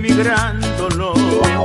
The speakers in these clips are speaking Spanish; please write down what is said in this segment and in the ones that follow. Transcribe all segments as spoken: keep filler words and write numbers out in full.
mi gran dolor.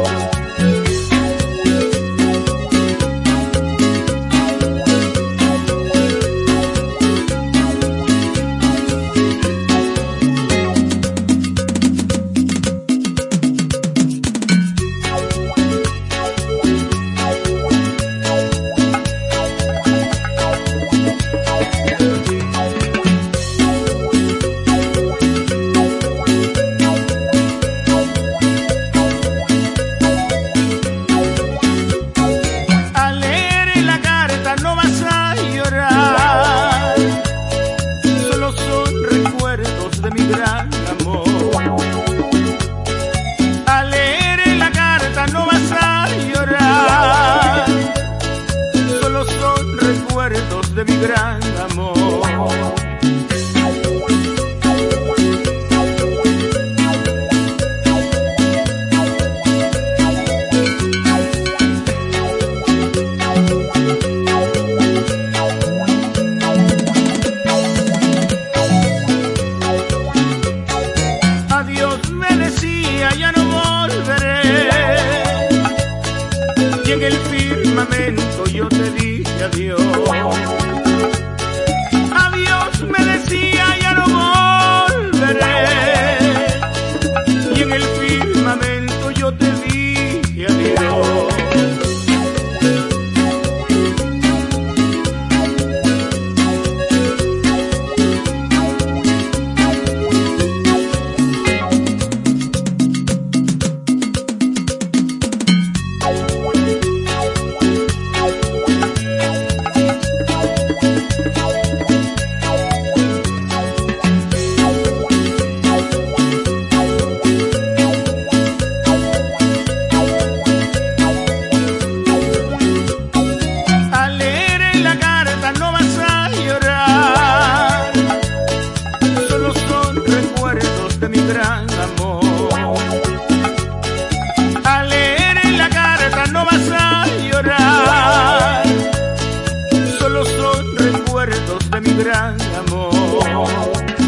De mi gran amor. Adiós me decía, ya no volveré, y en el firmamento yo te dije adiós. Adiós me decía, ya no volveré, y en el firmamento yo te dije adiós. De mi gran amor. Al leer en la carta no vas a llorar, solo son recuerdos de mi gran amor.